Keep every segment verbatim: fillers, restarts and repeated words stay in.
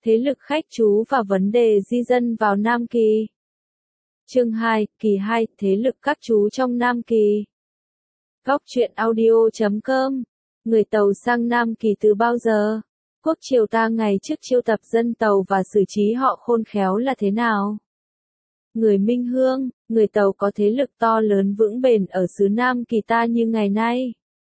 Thế lực khách trú và vấn đề di dân vào Nam Kỳ. Chương hai, kỳ hai, thế lực các trú trong Nam Kỳ. Góc truyện audio chấm com. Người Tàu sang Nam Kỳ từ bao giờ? Quốc triều ta ngày trước chiêu tập dân Tàu và xử trí họ khôn khéo là thế nào? Người Minh Hương, người Tàu có thế lực to lớn vững bền ở xứ Nam Kỳ ta như ngày nay.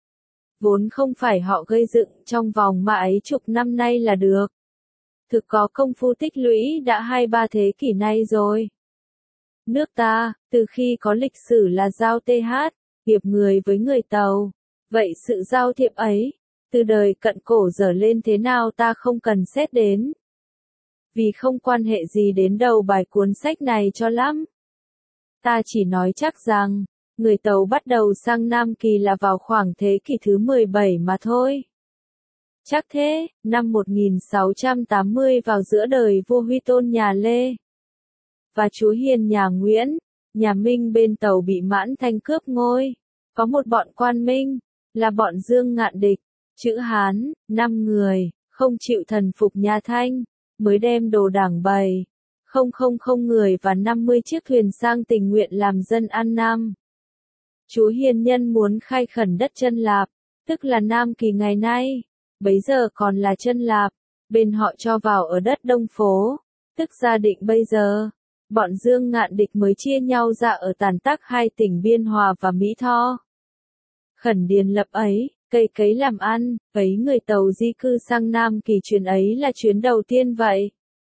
Vốn không phải họ gây dựng trong vòng mà ấy chục năm nay là được. Thực có công phu tích lũy đã hai ba thế kỷ nay rồi. Nước ta, từ khi có lịch sử là giao th, hiệp người với người Tàu. Vậy sự giao thiệp ấy, từ đời cận cổ dở lên thế nào ta không cần xét đến. Vì không quan hệ gì đến đầu bài cuốn sách này cho lắm. Ta chỉ nói chắc rằng, người Tàu bắt đầu sang Nam Kỳ là vào khoảng thế kỷ thứ mười bảy mà thôi. Chắc thế, năm một nghìn sáu trăm tám mươi vào giữa đời vua Huy Tôn nhà Lê và chúa Hiền nhà Nguyễn, nhà Minh bên Tàu bị Mãn Thanh cướp ngôi. Có một bọn quan Minh, là bọn Dương Ngạn Địch, chữ Hán, năm người, không chịu thần phục nhà Thanh, mới đem đồ đảng bày, không không không người và năm mươi chiếc thuyền sang tình nguyện làm dân An Nam. Chúa Hiền nhân muốn khai khẩn đất Chân Lạp, tức là Nam Kỳ ngày nay, bấy giờ còn là Chân Lạp, bên họ cho vào ở đất Đông Phố, tức gia định bây giờ. Bọn Dương Ngạn Địch mới chia nhau ra ở Tàn Tắc hai tỉnh Biên Hòa và Mỹ Tho. Khẩn điền lập ấy, cây cấy làm ăn, ấy người Tàu di cư sang Nam Kỳ chuyến ấy là chuyến đầu tiên vậy.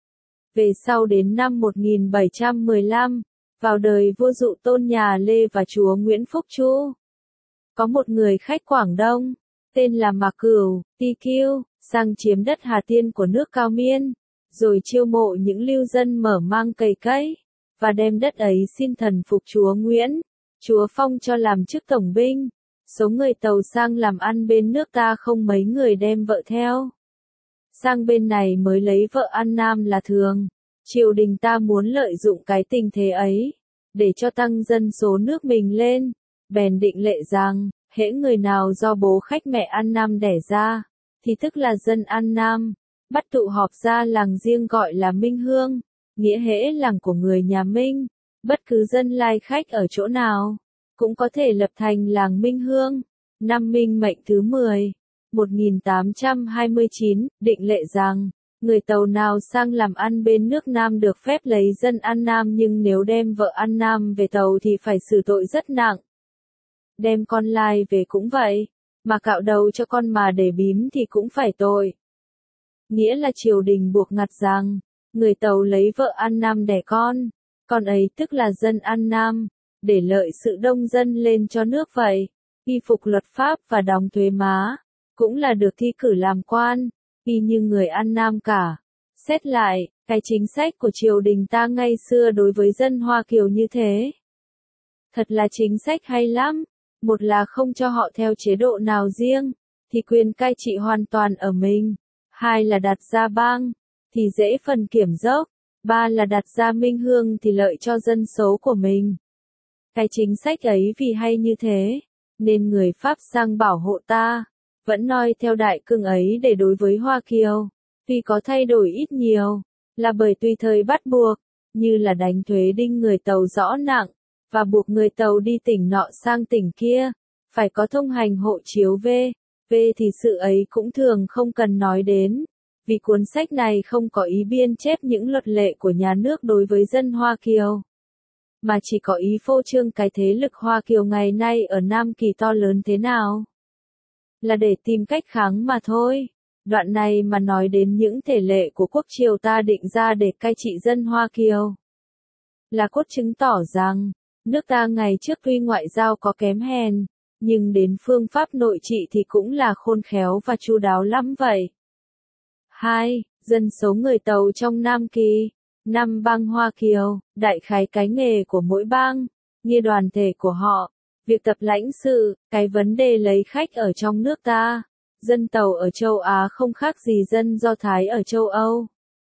Về sau đến năm một nghìn bảy trăm mười lăm, vào đời vua Dụ Tôn nhà Lê và chúa Nguyễn Phúc Chu. Có một người khách Quảng Đông, tên là Mạc Cửu, Ti Kiêu, sang chiếm đất Hà Tiên của nước Cao Miên, rồi chiêu mộ những lưu dân mở mang cày cấy, và đem đất ấy xin thần phục chúa Nguyễn, chúa Phong cho làm chức tổng binh. Số người Tàu sang làm ăn bên nước ta không mấy người đem vợ theo. Sang bên này mới lấy vợ ăn nam là thường. Triều đình ta muốn lợi dụng cái tình thế ấy, để cho tăng dân số nước mình lên, bèn định lệ rằng, hễ người nào do bố khách mẹ An Nam đẻ ra, thì tức là dân An Nam, bắt tụ họp ra làng riêng gọi là Minh Hương, nghĩa hễ làng của người nhà Minh, bất cứ dân lai khách ở chỗ nào, cũng có thể lập thành làng Minh Hương. Năm Minh mệnh thứ mười, một nghìn tám trăm hai mươi chín, định lệ rằng, người Tàu nào sang làm ăn bên nước Nam được phép lấy dân An Nam, nhưng nếu đem vợ An Nam về Tàu thì phải xử tội rất nặng. Đem con lai về cũng vậy, mà cạo đầu cho con mà để bím thì cũng phải tội. Nghĩa là triều đình buộc ngặt rằng, người Tàu lấy vợ An Nam đẻ con, con ấy tức là dân An Nam, để lợi sự đông dân lên cho nước vậy, y phục luật pháp và đóng thuế má, cũng là được thi cử làm quan, y như người An Nam cả. Xét lại, cái chính sách của triều đình ta ngày xưa đối với dân Hoa Kiều như thế, thật là chính sách hay lắm. Một là không cho họ theo chế độ nào riêng, thì quyền cai trị hoàn toàn ở mình. Hai là đặt ra bang, thì dễ phần kiểm dốc. Ba là đặt ra Minh Hương thì lợi cho dân số của mình. Cái chính sách ấy vì hay như thế, nên người Pháp sang bảo hộ ta, vẫn noi theo đại cương ấy để đối với Hoa Kiều. Tuy có thay đổi ít nhiều, là bởi tùy thời bắt buộc, như là đánh thuế đinh người Tàu rõ nặng, và buộc người Tàu đi tỉnh nọ sang tỉnh kia, phải có thông hành hộ chiếu V. V thì sự ấy cũng thường không cần nói đến, vì cuốn sách này không có ý biên chép những luật lệ của nhà nước đối với dân Hoa Kiều, mà chỉ có ý phô trương cái thế lực Hoa Kiều ngày nay ở Nam Kỳ to lớn thế nào, là để tìm cách kháng mà thôi. Đoạn này mà nói đến những thể lệ của quốc triều ta định ra để cai trị dân Hoa Kiều, là cốt chứng tỏ rằng, nước ta ngày trước tuy ngoại giao có kém hèn, nhưng đến phương pháp nội trị thì cũng là khôn khéo và chu đáo lắm vậy. hai. Dân số người Tàu trong Nam Kỳ. Năm bang Hoa Kiều, đại khái cái nghề của mỗi bang, như đoàn thể của họ, việc tập lãnh sự, cái vấn đề lấy khách ở trong nước ta. Dân Tàu ở châu Á không khác gì dân Do Thái ở châu Âu.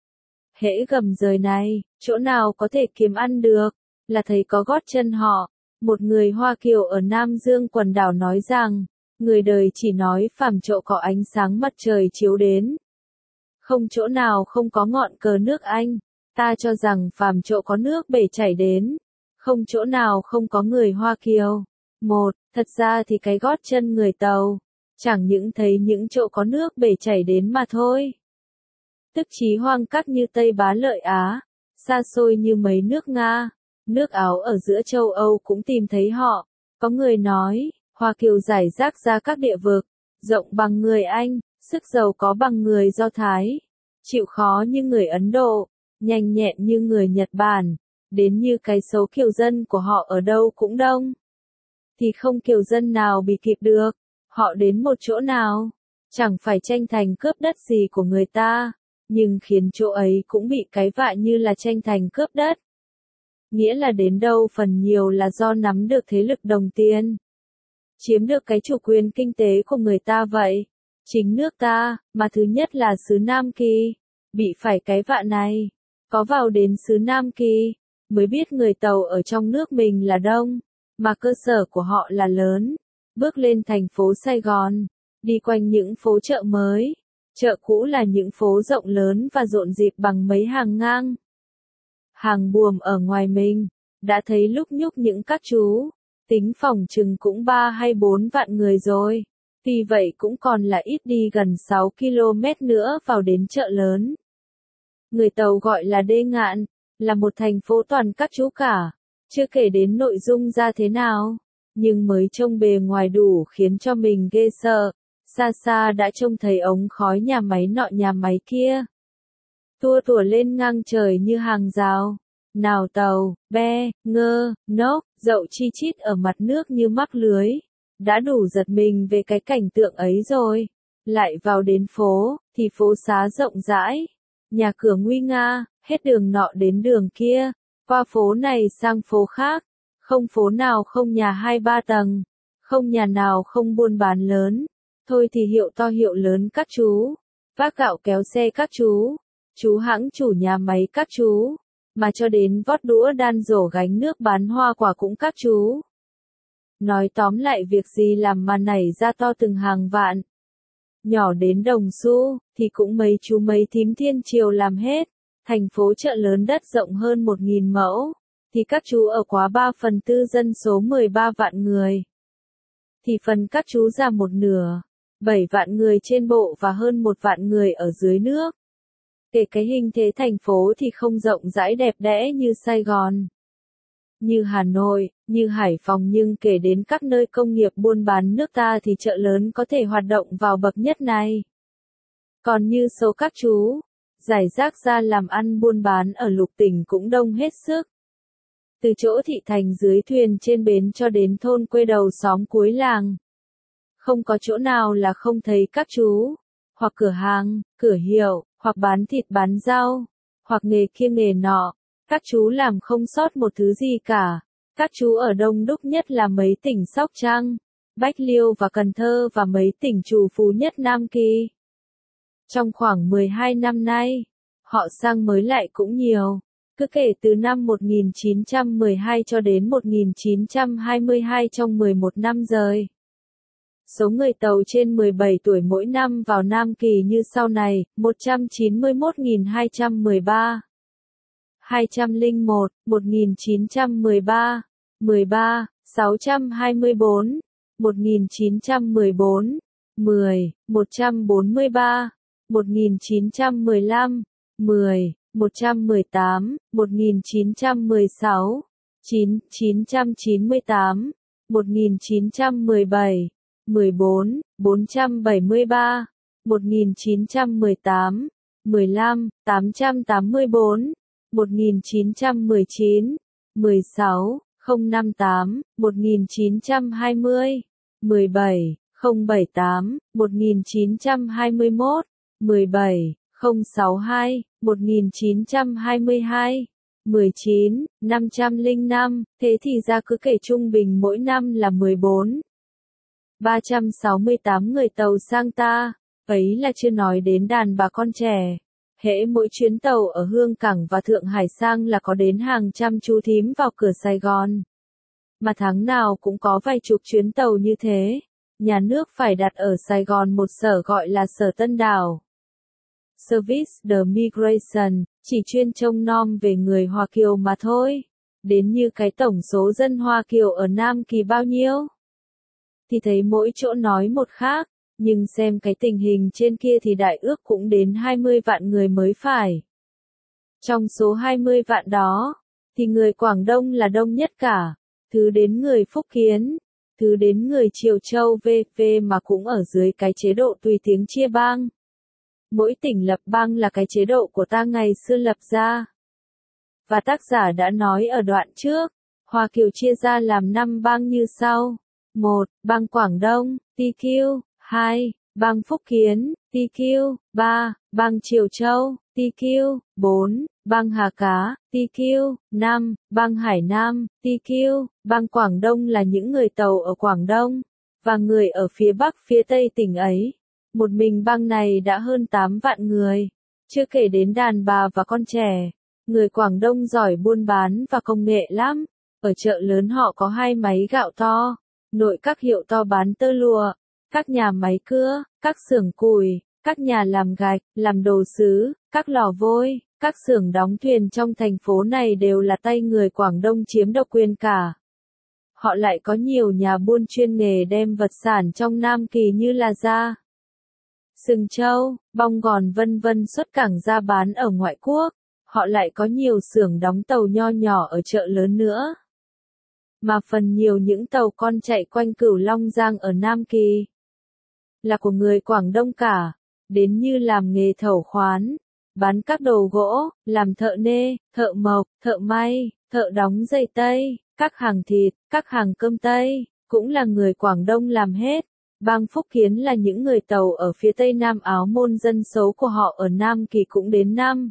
Hễ gầm rời này, chỗ nào có thể kiếm ăn được, là thấy có gót chân họ. Một người Hoa Kiều ở Nam Dương quần đảo nói rằng, người đời chỉ nói phàm chỗ có ánh sáng mặt trời chiếu đến, Không chỗ nào không có ngọn cờ nước Anh, ta cho rằng phàm chỗ có nước bể chảy đến, không chỗ nào không có người Hoa Kiều. Một, thật ra thì cái gót chân người Tàu, chẳng những thấy những chỗ có nước bể chảy đến mà thôi. Tức chí hoang các như Tây Bá Lợi Á, xa xôi như mấy nước Nga, nước Áo ở giữa châu Âu cũng tìm thấy họ. Có người nói, Hoa Kiều rải rác ra các địa vực, rộng bằng người Anh, sức giàu có bằng người Do Thái, chịu khó như người Ấn Độ, nhanh nhẹn như người Nhật Bản, đến như cái số kiều dân của họ ở đâu cũng đông. Thì không kiều dân nào bị kịp được, họ đến một chỗ nào, chẳng phải tranh thành cướp đất gì của người ta, nhưng khiến chỗ ấy cũng bị cái vạ như là tranh thành cướp đất. Nghĩa là đến đâu phần nhiều là do nắm được thế lực đồng tiền, chiếm được cái chủ quyền kinh tế của người ta vậy. Chính nước ta, mà thứ nhất là xứ Nam Kỳ, bị phải cái vạ này. Có vào đến xứ Nam Kỳ, mới biết người Tàu ở trong nước mình là đông, mà cơ sở của họ là lớn. Bước lên thành phố Sài Gòn, đi quanh những phố chợ mới, chợ cũ là những phố rộng lớn và rộn rịp bằng mấy hàng ngang. Hàng buồm ở ngoài mình, đã thấy lúc nhúc những các chú, tính phòng chừng cũng ba hay bốn vạn người rồi. Tuy vậy cũng còn là ít đi gần sáu ki lô mét nữa vào đến chợ lớn. Người Tàu gọi là Đê Ngạn, là một thành phố toàn các chú cả, chưa kể đến nội dung ra thế nào, nhưng mới trông bề ngoài đủ khiến cho mình ghê sợ, xa xa đã trông thấy ống khói nhà máy nọ nhà máy kia. Tua tủa lên ngang trời như hàng rào, nào tàu, be, ngơ, nốc, dậu chi chít ở mặt nước như mắc lưới. Đã đủ giật mình về cái cảnh tượng ấy rồi. Lại vào đến phố, thì phố xá rộng rãi, nhà cửa nguy nga, hết đường nọ đến đường kia, qua phố này sang phố khác, không phố nào không nhà hai ba tầng, không nhà nào không buôn bán lớn, thôi thì hiệu to hiệu lớn các chú, vác gạo kéo xe các chú, chú hãng chủ nhà máy các chú, mà cho đến vót đũa đan rổ gánh nước bán hoa quả cũng các chú. Nói tóm lại việc gì làm mà nảy ra to từng hàng vạn. Nhỏ đến đồng xu, thì cũng mấy chú mấy thím thiên triều làm hết. Thành phố chợ lớn đất rộng hơn một nghìn mẫu, thì các chú ở quá ba phần tư dân số mười ba vạn người. Thì phần các chú ra một nửa, bảy vạn người trên bộ và hơn một vạn người ở dưới nước. Kể cái hình thế thành phố thì không rộng rãi đẹp đẽ như Sài Gòn, như Hà Nội, như Hải Phòng, nhưng kể đến các nơi công nghiệp buôn bán nước ta thì chợ lớn có thể hoạt động vào bậc nhất này. Còn như số các chú, giải rác ra làm ăn buôn bán ở lục tỉnh cũng đông hết sức. Từ chỗ thị thành dưới thuyền trên bến cho đến thôn quê đầu xóm cuối làng. Không có chỗ nào là không thấy các chú, hoặc cửa hàng, cửa hiệu, hoặc bán thịt bán rau, hoặc nghề kia nghề nọ. Các chú làm không sót một thứ gì cả. Các chú ở đông đúc nhất là mấy tỉnh Sóc Trăng, Bách Liêu và Cần Thơ và mấy tỉnh trù phú nhất Nam Kỳ. Trong khoảng mười hai năm nay, họ sang mới lại cũng nhiều. Cứ kể từ năm một nghìn chín trăm mười hai cho đến một nghìn chín trăm hai mươi hai, trong mười một năm rồi. Số người Tàu trên mười bảy tuổi mỗi năm vào Nam Kỳ như sau này: một trăm chín mươi mốt nghìn hai trăm mười ba, hai trăm lẻ một, một nghìn chín trăm mười ba, mười ba, sáu trăm hai mươi bốn, một nghìn chín trăm mười bốn, mười, một trăm bốn mươi ba, một nghìn chín trăm mười lăm, mười, một trăm mười tám, một nghìn chín trăm mười sáu, chín, chín trăm chín mươi tám, một nghìn chín trăm mười bảy, mười bốn, bốn trăm bảy mươi ba, một nghìn chín trăm mười tám, mười lăm, tám trăm tám mươi bốn, một nghìn chín trăm mười chín, mười sáu, không năm tám, một nghìn chín trăm hai mươi, mười bảy, không bảy tám, một nghìn chín trăm hai mươi mốt, mười bảy, không sáu hai, một nghìn chín trăm hai mươi hai, mười chín, năm trăm lẻ năm, thế thì ra cứ kể trung bình mỗi năm là mười bốn, ba trăm sáu mươi tám người Tàu sang ta, ấy là chưa nói đến đàn bà con trẻ. Hễ mỗi chuyến tàu ở Hương Cảng và Thượng Hải sang là có đến hàng trăm chú thím vào cửa Sài Gòn. Mà tháng nào cũng có vài chục chuyến tàu như thế. Nhà nước phải đặt ở Sài Gòn một sở gọi là Sở Tân Đảo. Service the Migration, chỉ chuyên trông nom về người Hoa Kiều mà thôi. Đến như cái tổng số dân Hoa Kiều ở Nam Kỳ bao nhiêu? Thì thấy mỗi chỗ nói một khác, nhưng xem cái tình hình trên kia thì đại ước cũng đến hai mươi vạn người mới phải. Trong số hai mươi vạn đó, thì người Quảng Đông là đông nhất cả, thứ đến người Phúc Kiến, thứ đến người Triều Châu vân vân mà cũng ở dưới cái chế độ tùy tiếng chia bang. Mỗi tỉnh lập bang là cái chế độ của ta ngày xưa lập ra. Và tác giả đã nói ở đoạn trước, Hoa Kiều chia ra làm năm bang như sau. một. Bang Quảng Đông, tê quy. hai. Bang Phúc Kiến, tê quy. ba. Bang Triều Châu, tê quy. bốn. Bang Hà Cá, tê quy. năm. Bang Hải Nam, tê quy. Bang Quảng Đông là những người Tàu ở Quảng Đông, và người ở phía Bắc phía Tây tỉnh ấy. Một mình bang này đã hơn tám vạn người, chưa kể đến đàn bà và con trẻ. Người Quảng Đông giỏi buôn bán và công nghệ lắm. Ở chợ lớn họ có hai máy gạo to, nội các hiệu to bán tơ lụa, các nhà máy cưa, các xưởng củi, các nhà làm gạch, làm đồ sứ, các lò vôi, các xưởng đóng thuyền trong thành phố này đều là tay người Quảng Đông chiếm độc quyền cả. Họ lại có nhiều nhà buôn chuyên nghề đem vật sản trong Nam Kỳ như là da, sừng trâu, bong gòn vân vân xuất cảng ra bán ở ngoại quốc. Họ lại có nhiều xưởng đóng tàu nho nhỏ ở chợ lớn nữa. Mà phần nhiều những tàu con chạy quanh Cửu Long Giang ở Nam Kỳ là của người Quảng Đông cả, đến như làm nghề thầu khoán, bán các đồ gỗ, làm thợ nê, thợ mộc, thợ may, thợ đóng giày Tây, các hàng thịt, các hàng cơm Tây, cũng là người Quảng Đông làm hết. Bang Phúc Kiến là những người Tàu ở phía Tây Nam Áo Môn, dân số của họ ở Nam Kỳ cũng đến năm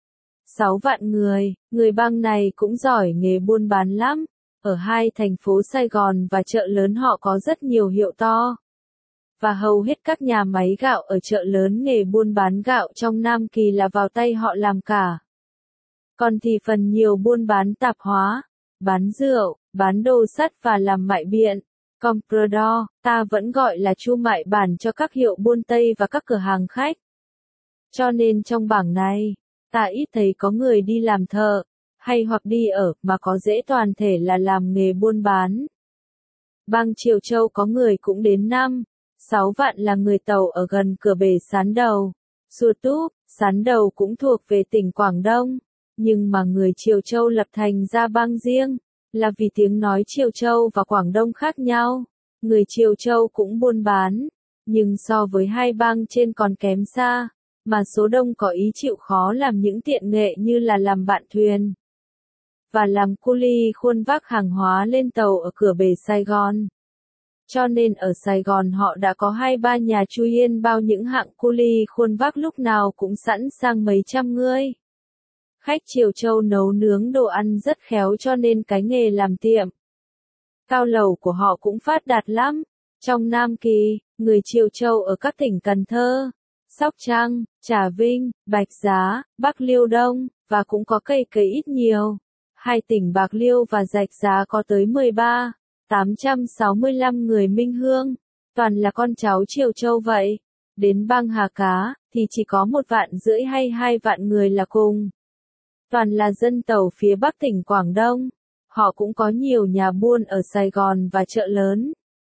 sáu vạn người, người bang này cũng giỏi nghề buôn bán lắm. Ở hai thành phố Sài Gòn và chợ lớn họ có rất nhiều hiệu to. Và hầu hết các nhà máy gạo ở chợ lớn nghề buôn bán gạo trong Nam Kỳ là vào tay họ làm cả. Còn thì phần nhiều buôn bán tạp hóa, bán rượu, bán đồ sắt và làm mại biện. Comprador, ta vẫn gọi là chu mại bản cho các hiệu buôn Tây và các cửa hàng khách. Cho nên trong bảng này, ta ít thấy có người đi làm thợ, hay hoặc đi ở, mà có dễ toàn thể là làm nghề buôn bán. Bang Triều Châu có người cũng đến năm sáu vạn là người Tàu ở gần cửa bể Sán Đầu. Xua Túp, Sán Đầu cũng thuộc về tỉnh Quảng Đông, nhưng mà người Triều Châu lập thành ra bang riêng, là vì tiếng nói Triều Châu và Quảng Đông khác nhau. Người Triều Châu cũng buôn bán, nhưng so với hai bang trên còn kém xa. Mà số đông có ý chịu khó làm những tiện nghệ như là làm bạn thuyền và làm cu li khuôn vác hàng hóa lên tàu ở cửa bể Sài Gòn. Cho nên ở Sài Gòn họ đã có hai ba nhà chu yên bao những hạng cu li khuôn vác lúc nào cũng sẵn sang mấy trăm người. Khách Triều Châu nấu nướng đồ ăn rất khéo cho nên cái nghề làm tiệm cao lầu của họ cũng phát đạt lắm. Trong Nam Kỳ, người Triều Châu ở các tỉnh Cần Thơ, Sóc Trăng, Trà Vinh, Bạch Giá, Bắc Liêu Đông, và cũng có cây cấy ít nhiều. Hai tỉnh Bạc Liêu và Rạch Giá có tới mười ba nghìn tám trăm sáu mươi lăm người minh hương, toàn là con cháu Triều Châu vậy. Đến bang Hà Cá, thì chỉ có một vạn rưỡi hay hai vạn người là cùng. Toàn là dân Tàu phía Bắc tỉnh Quảng Đông. Họ cũng có nhiều nhà buôn ở Sài Gòn và chợ lớn.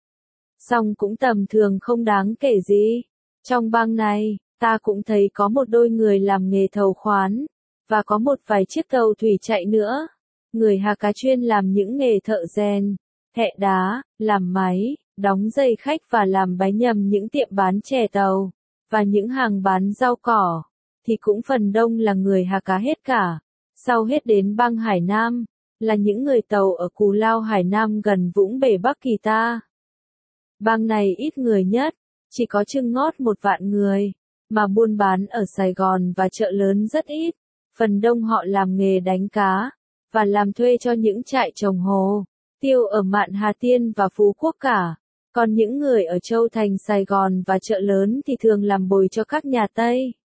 Song cũng tầm thường không đáng kể gì. Trong bang này, ta cũng thấy có một đôi người làm nghề thầu khoán, và có một vài chiếc tàu thủy chạy nữa. Người Hà Cá chuyên làm những nghề thợ rèn, thẹ đá, làm máy, đóng giày khách và làm bánh nhầm những tiệm bán chè tàu, và những hàng bán rau cỏ, thì cũng phần đông là người Hà Cá hết cả. Sau hết đến bang Hải Nam, là những người Tàu ở Cù Lao Hải Nam gần Vũng Bể Bắc Kỳ ta. Bang này ít người nhất, chỉ có chừng ngót một vạn người, mà buôn bán ở Sài Gòn và chợ lớn rất ít. Phần đông họ làm nghề đánh cá, và làm thuê cho những trại trồng hồ tiêu ở Mạn Hà Tiên và Phú Quốc cả. Còn những người ở Châu Thành, Sài Gòn và chợ lớn thì thường làm bồi cho các nhà Tây,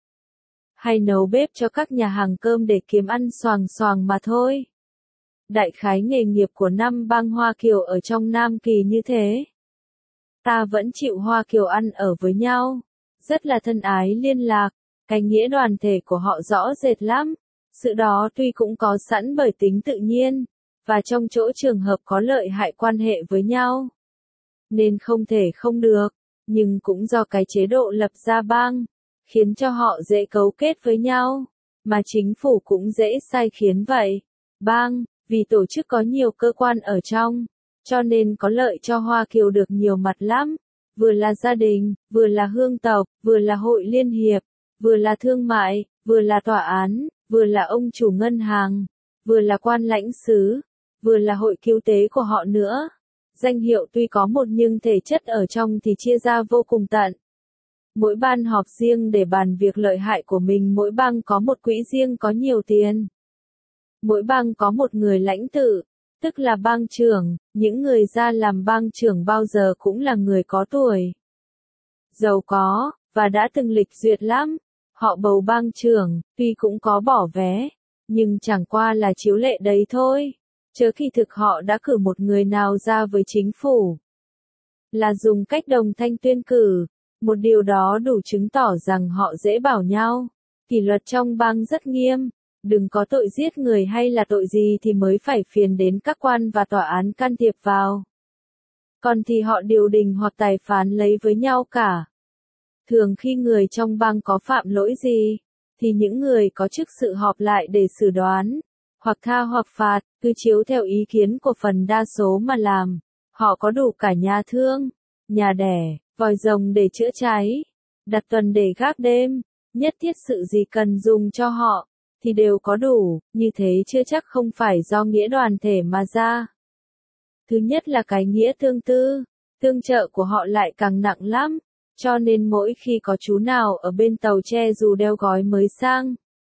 hay nấu bếp cho các nhà hàng cơm để kiếm ăn xoàng xoàng mà thôi. Đại khái nghề nghiệp của năm bang Hoa Kiều ở trong Nam Kỳ như thế. Ta vẫn chịu Hoa Kiều ăn ở với nhau, rất là thân ái liên lạc. Cái nghĩa đoàn thể của họ rõ rệt lắm. Sự đó tuy cũng có sẵn bởi tính tự nhiên, và trong chỗ trường hợp có lợi hại quan hệ với nhau, nên không thể không được, nhưng cũng do cái chế độ lập ra bang, khiến cho họ dễ cấu kết với nhau, mà chính phủ cũng dễ sai khiến vậy. Bang, vì tổ chức có nhiều cơ quan ở trong, cho nên có lợi cho Hoa Kiều được nhiều mặt lắm, vừa là gia đình, vừa là hương tộc, vừa là hội liên hiệp, vừa là thương mại, vừa là tòa án, vừa là ông chủ ngân hàng, vừa là quan lãnh sứ, vừa là hội cứu tế của họ nữa. Danh hiệu tuy có một nhưng thể chất ở trong thì chia ra vô cùng tận. Mỗi ban họp riêng để bàn việc lợi hại của mình, mỗi bang có một quỹ riêng có nhiều tiền. Mỗi bang có một người lãnh tự, tức là bang trưởng, những người ra làm bang trưởng bao giờ cũng là người có tuổi, giàu có, và đã từng lịch duyệt lắm. Họ bầu bang trưởng, tuy cũng có bỏ vé, nhưng chẳng qua là chiếu lệ đấy thôi. Chớ khi thực họ đã cử một người nào ra với chính phủ, là dùng cách đồng thanh tuyên cử, một điều đó đủ chứng tỏ rằng họ dễ bảo nhau. Kỷ luật trong bang rất nghiêm, đừng có tội giết người hay là tội gì thì mới phải phiền đến các quan và tòa án can thiệp vào. Còn thì họ điều đình hoặc tài phán lấy với nhau cả. Thường khi người trong bang có phạm lỗi gì, thì những người có chức sự họp lại để xử đoán, hoặc tha hoặc phạt, cứ chiếu theo ý kiến của phần đa số mà làm. Họ có đủ cả nhà thương, nhà đẻ, vòi rồng để chữa cháy, đặt tuần để gác đêm, nhất thiết sự gì cần dùng cho họ, thì đều có đủ, như thế chưa chắc không phải do nghĩa đoàn thể mà ra. Thứ nhất là cái nghĩa tương tư, tương trợ của họ lại càng nặng lắm, cho nên mỗi khi có chú nào ở bên tàu tre dù đeo gói mới sang,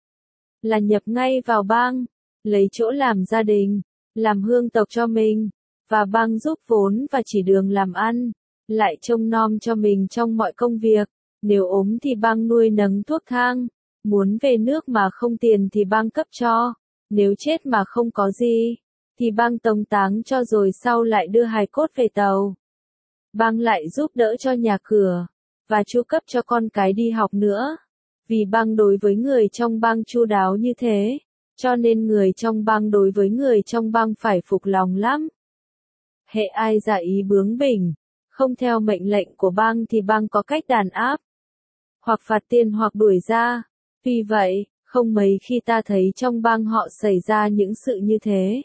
là nhập ngay vào bang, lấy chỗ làm gia đình, làm hương tộc cho mình, và bang giúp vốn và chỉ đường làm ăn, lại trông nom cho mình trong mọi công việc. Nếu ốm thì bang nuôi nấng thuốc thang, muốn về nước mà không tiền thì bang cấp cho, nếu chết mà không có gì, thì bang tống táng cho rồi sau lại đưa hài cốt về tàu. Bang lại giúp đỡ cho nhà cửa, và chu cấp cho con cái đi học nữa. Vì bang đối với người trong bang chu đáo như thế, cho nên người trong bang đối với người trong bang phải phục lòng lắm. Hễ ai giả ý bướng bỉnh, không theo mệnh lệnh của bang thì bang có cách đàn áp, hoặc phạt tiền hoặc đuổi ra. Vì vậy, không mấy khi ta thấy trong bang họ xảy ra những sự như thế.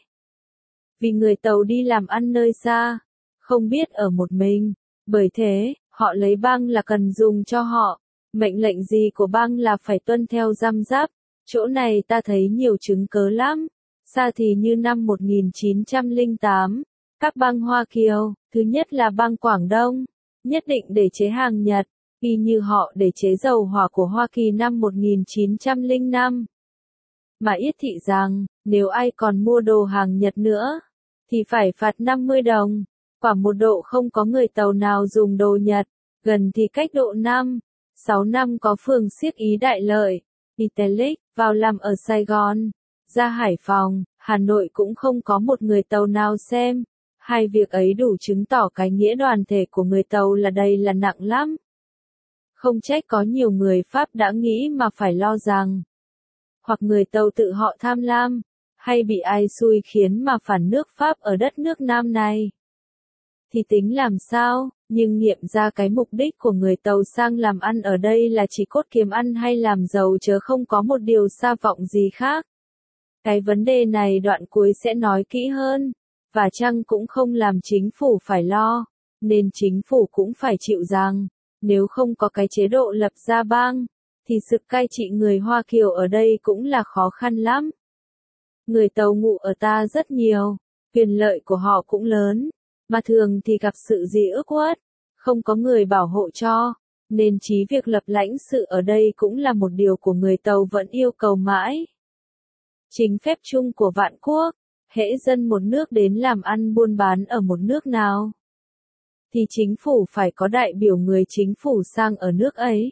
Vì người tàu đi làm ăn nơi xa, không biết ở một mình, bởi thế, họ lấy bang là cần dùng cho họ, mệnh lệnh gì của bang là phải tuân theo răm rắp. Chỗ này ta thấy nhiều chứng cớ lắm. Xa thì như năm một nghìn chín trăm lẻ tám, các bang Hoa Kiều, thứ nhất là bang Quảng Đông, nhất định để chế hàng Nhật, y như họ để chế dầu hỏa của Hoa Kỳ năm một nghìn chín trăm lẻ năm. Mà yết thị rằng, nếu ai còn mua đồ hàng Nhật nữa, thì phải phạt năm mươi đồng. Quả một độ không có người tàu nào dùng đồ Nhật, gần thì cách độ năm, sáu năm có phường Siếc Ý Đại Lợi, Italic, vào làm ở Sài Gòn, ra Hải Phòng, Hà Nội cũng không có một người tàu nào xem. Hai việc ấy đủ chứng tỏ cái nghĩa đoàn thể của người tàu là đây là nặng lắm. Không trách có nhiều người Pháp đã nghĩ mà phải lo rằng, hoặc người tàu tự họ tham lam, hay bị ai xui khiến mà phản nước Pháp ở đất nước Nam này. Thì tính làm sao, nhưng nghiệm ra cái mục đích của người tàu sang làm ăn ở đây là chỉ cốt kiếm ăn hay làm giàu chớ không có một điều xa vọng gì khác. Cái vấn đề này đoạn cuối sẽ nói kỹ hơn, và chăng cũng không làm chính phủ phải lo, nên chính phủ cũng phải chịu rằng, nếu không có cái chế độ lập ra bang, thì sự cai trị người Hoa Kiều ở đây cũng là khó khăn lắm. Người tàu ngụ ở ta rất nhiều, quyền lợi của họ cũng lớn, mà thường thì gặp sự gì ức uất, không có người bảo hộ cho, nên chí việc lập lãnh sự ở đây cũng là một điều của người tàu vẫn yêu cầu mãi. Chính phép chung của vạn quốc, hễ dân một nước đến làm ăn buôn bán ở một nước nào, thì chính phủ phải có đại biểu người chính phủ sang ở nước ấy,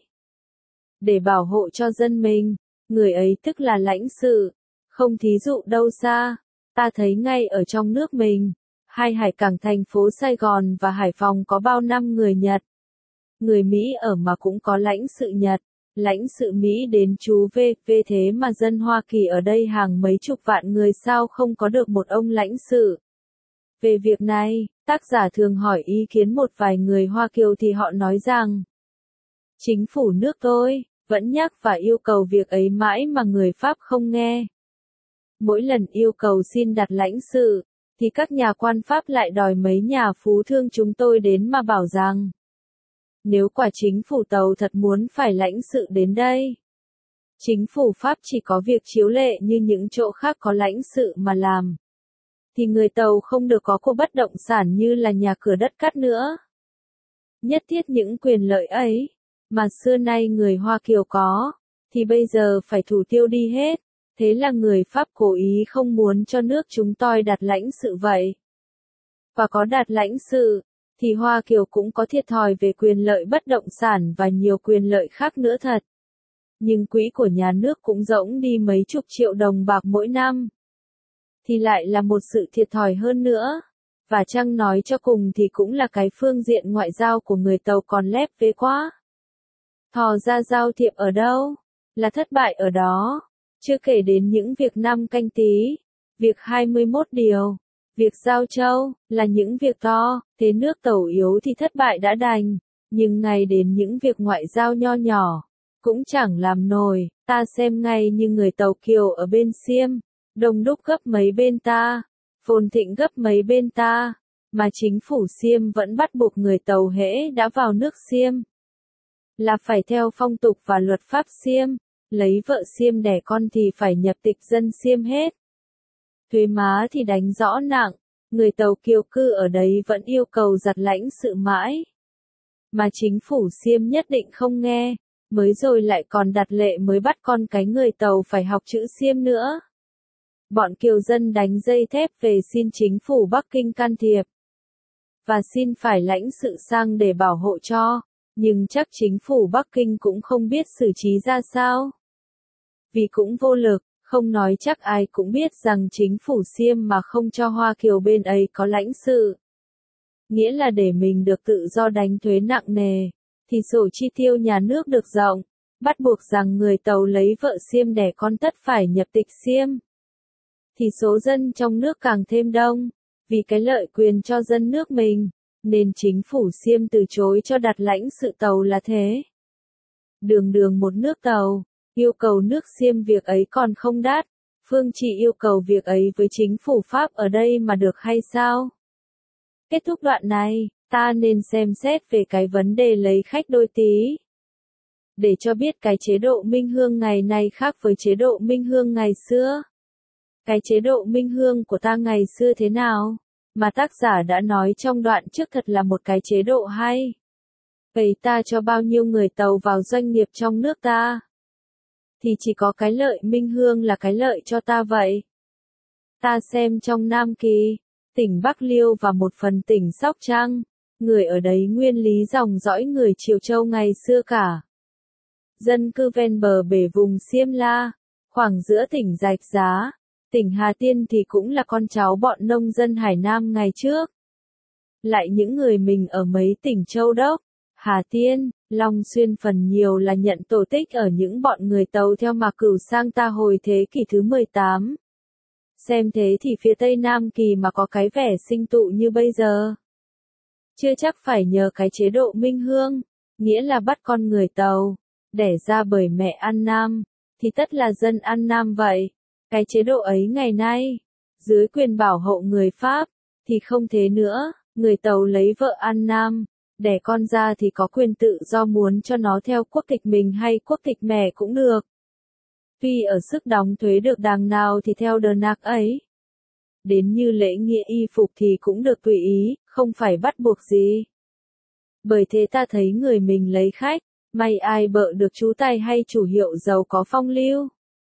để bảo hộ cho dân mình, người ấy tức là lãnh sự, không thí dụ đâu xa, ta thấy ngay ở trong nước mình, hai hải cảng thành phố Sài Gòn và Hải Phòng có bao năm người Nhật. Người Mỹ ở mà cũng có lãnh sự Nhật, Lãnh sự Mỹ đến chú vê, vê thế mà dân Hoa Kỳ ở đây hàng mấy chục vạn người sao không có được một ông lãnh sự. Về việc này, tác giả thường hỏi ý kiến một vài người Hoa Kiều thì họ nói rằng chính phủ nước tôi vẫn nhắc và yêu cầu việc ấy mãi mà người Pháp không nghe. Mỗi lần yêu cầu xin đặt lãnh sự, thì các nhà quan Pháp lại đòi mấy nhà phú thương chúng tôi đến mà bảo rằng nếu quả chính phủ Tàu thật muốn phải lãnh sự đến đây, chính phủ Pháp chỉ có việc chiếu lệ như những chỗ khác có lãnh sự mà làm, thì người Tàu không được có cô bất động sản như là nhà cửa đất cát nữa. Nhất thiết những quyền lợi ấy, mà xưa nay người Hoa Kiều có, thì bây giờ phải thủ tiêu đi hết. Thế là người Pháp cố ý không muốn cho nước chúng tôi đặt lãnh sự vậy. Và có đặt lãnh sự, thì Hoa Kiều cũng có thiệt thòi về quyền lợi bất động sản và nhiều quyền lợi khác nữa thật. Nhưng quỹ của nhà nước cũng rỗng đi mấy chục triệu đồng bạc mỗi năm. Thì lại là một sự thiệt thòi hơn nữa. Và chăng nói cho cùng thì cũng là cái phương diện ngoại giao của người Tàu còn lép vế quá. Thò ra giao thiệp ở đâu? Là thất bại ở đó. Chưa kể đến những việc năm Canh Tý, việc hai mươi mốt điều, việc Giao Châu, là những việc to, thế nước Tàu yếu thì thất bại đã đành, nhưng ngay đến những việc ngoại giao nho nhỏ, cũng chẳng làm nổi, ta xem ngay như người Tàu Kiều ở bên Xiêm, đông đúc gấp mấy bên ta, phồn thịnh gấp mấy bên ta, mà chính phủ Xiêm vẫn bắt buộc người Tàu hễ đã vào nước Xiêm, là phải theo phong tục và luật pháp Xiêm. Lấy vợ Xiêm đẻ con thì phải nhập tịch dân Xiêm hết. Thuế má thì đánh rõ nặng, người Tàu kiều cư ở đấy vẫn yêu cầu giặt lãnh sự mãi. Mà chính phủ Xiêm nhất định không nghe, mới rồi lại còn đặt lệ mới bắt con cái người Tàu phải học chữ Xiêm nữa. Bọn kiều dân đánh dây thép về xin chính phủ Bắc Kinh can thiệp. Và xin phải lãnh sự sang để bảo hộ cho, nhưng chắc chính phủ Bắc Kinh cũng không biết xử trí ra sao. Vì cũng vô lực, không nói chắc ai cũng biết rằng chính phủ Xiêm mà không cho Hoa Kiều bên ấy có lãnh sự. Nghĩa là để mình được tự do đánh thuế nặng nề, thì sổ chi tiêu nhà nước được rộng, bắt buộc rằng người Tàu lấy vợ Xiêm đẻ con tất phải nhập tịch Xiêm. Thì số dân trong nước càng thêm đông, vì cái lợi quyền cho dân nước mình, nên chính phủ Xiêm từ chối cho đặt lãnh sự Tàu là thế. Đường đường một nước Tàu, yêu cầu nước Xiêm việc ấy còn không đắt, Phương chỉ yêu cầu việc ấy với chính phủ Pháp ở đây mà được hay sao? Kết thúc đoạn này, ta nên xem xét về cái vấn đề lấy khách đôi tí. Để cho biết cái chế độ Minh Hương ngày nay khác với chế độ Minh Hương ngày xưa. Cái chế độ Minh Hương của ta ngày xưa thế nào? Mà tác giả đã nói trong đoạn trước thật là một cái chế độ hay. Vậy ta cho bao nhiêu người Tàu vào doanh nghiệp trong nước ta? Thì chỉ có cái lợi Minh Hương là cái lợi cho ta vậy. Ta xem trong Nam Kỳ, tỉnh Bắc Liêu và một phần tỉnh Sóc Trăng, người ở đấy nguyên lý dòng dõi người Triều Châu ngày xưa cả. Dân cư ven bờ bể vùng Xiêm La, khoảng giữa tỉnh Rạch Giá, tỉnh Hà Tiên thì cũng là con cháu bọn nông dân Hải Nam ngày trước. Lại những người mình ở mấy tỉnh Châu Đốc, Hà Tiên, Long Xuyên phần nhiều là nhận tổ tích ở những bọn người Tàu theo Mạc Cửu sang ta hồi thế kỷ thứ mười tám. Xem thế thì phía Tây Nam Kỳ mà có cái vẻ sinh tụ như bây giờ. Chưa chắc phải nhờ cái chế độ Minh Hương, nghĩa là bắt con người Tàu, đẻ ra bởi mẹ An Nam, thì tất là dân An Nam vậy. Cái chế độ ấy ngày nay, dưới quyền bảo hộ người Pháp, thì không thế nữa, người Tàu lấy vợ An Nam, đẻ con ra thì có quyền tự do muốn cho nó theo quốc tịch mình hay quốc tịch mẹ cũng được. Tuy ở sức đóng thuế được đàng nào thì theo đờ nạc ấy. Đến như lễ nghĩa y phục thì cũng được tùy ý, không phải bắt buộc gì. Bởi thế ta thấy người mình lấy khách, may ai bợ được chú tay hay chủ hiệu giàu có phong lưu.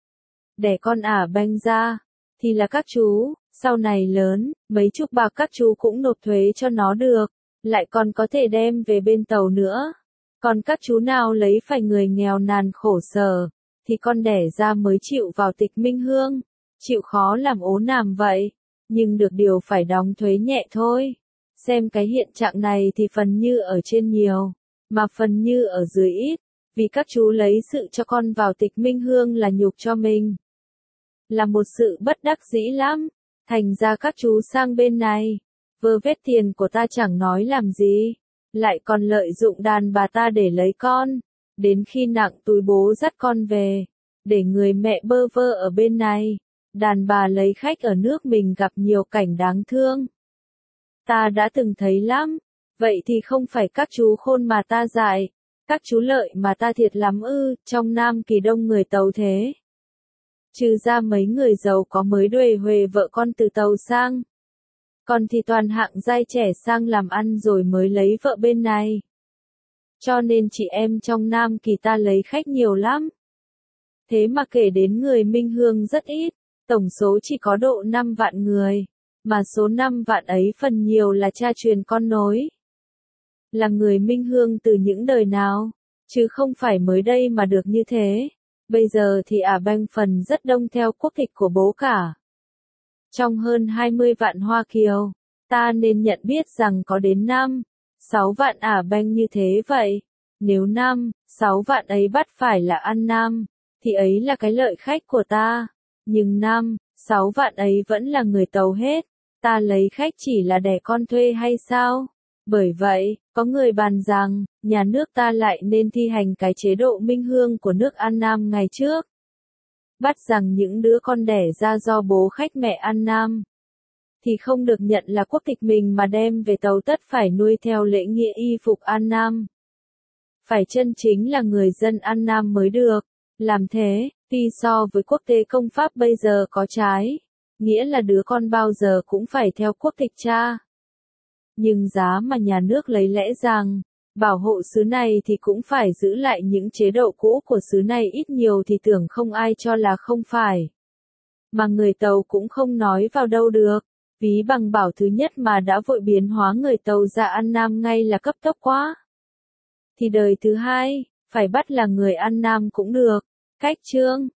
Đẻ con ả banh ra, thì là các chú, sau này lớn, mấy chục bạc các chú cũng nộp thuế cho nó được, lại còn có thể đem về bên Tàu nữa. Còn các chú nào lấy phải người nghèo nàn khổ sở, thì con đẻ ra mới chịu vào tịch Minh Hương, chịu khó làm ố nàm vậy, nhưng được điều phải đóng thuế nhẹ thôi. Xem cái hiện trạng này thì phần như ở trên nhiều, mà phần như ở dưới ít, vì các chú lấy sự cho con vào tịch minh hương là nhục cho mình. Là một sự bất đắc dĩ lắm, thành ra các chú sang bên này, vơ vét tiền của ta chẳng nói làm gì, lại còn lợi dụng đàn bà ta để lấy con, đến khi nặng túi bố dắt con về, để người mẹ bơ vơ ở bên này, đàn bà lấy khách ở nước mình gặp nhiều cảnh đáng thương. Ta đã từng thấy lắm, vậy thì không phải các chú khôn mà ta dại, các chú lợi mà ta thiệt lắm ư, trong Nam Kỳ đông người Tàu thế. Trừ ra mấy người giàu có mới đuề huề vợ con từ Tàu sang. Còn thì toàn hạng giai trẻ sang làm ăn rồi mới lấy vợ bên này. Cho nên chị em trong Nam Kỳ ta lấy khách nhiều lắm. Thế mà kể đến người Minh Hương rất ít, tổng số chỉ có độ năm vạn người, mà số năm vạn ấy phần nhiều là cha truyền con nối. Là người Minh Hương từ những đời nào, chứ không phải mới đây mà được như thế. Bây giờ thì Ả Banh phần rất đông theo quốc tịch của bố cả. Trong hơn hai mươi vạn Hoa Kiều, ta nên nhận biết rằng có đến năm, sáu vạn Ả Banh như thế vậy. Nếu năm, sáu vạn ấy bắt phải là ăn Nam, thì ấy là cái lợi khách của ta. Nhưng năm, sáu vạn ấy vẫn là người Tàu hết, ta lấy khách chỉ là đẻ con thuê hay sao? Bởi vậy, có người bàn rằng, nhà nước ta lại nên thi hành cái chế độ minh hương của nước An Nam ngày trước. Bắt rằng những đứa con đẻ ra do bố khách mẹ An Nam, thì không được nhận là quốc tịch mình mà đem về Tàu tất phải nuôi theo lễ nghĩa y phục An Nam. Phải chân chính là người dân An Nam mới được. Làm thế, tuy so với quốc tế công pháp bây giờ có trái, nghĩa là đứa con bao giờ cũng phải theo quốc tịch cha. Nhưng giá mà nhà nước lấy lẽ rằng, bảo hộ xứ này thì cũng phải giữ lại những chế độ cũ của xứ này ít nhiều thì tưởng không ai cho là không phải. Mà người Tàu cũng không nói vào đâu được, ví bằng bảo thứ nhất mà đã vội biến hóa người Tàu ra An Nam ngay là cấp tốc quá. Thì đời thứ hai, phải bắt là người An Nam cũng được. Cách chương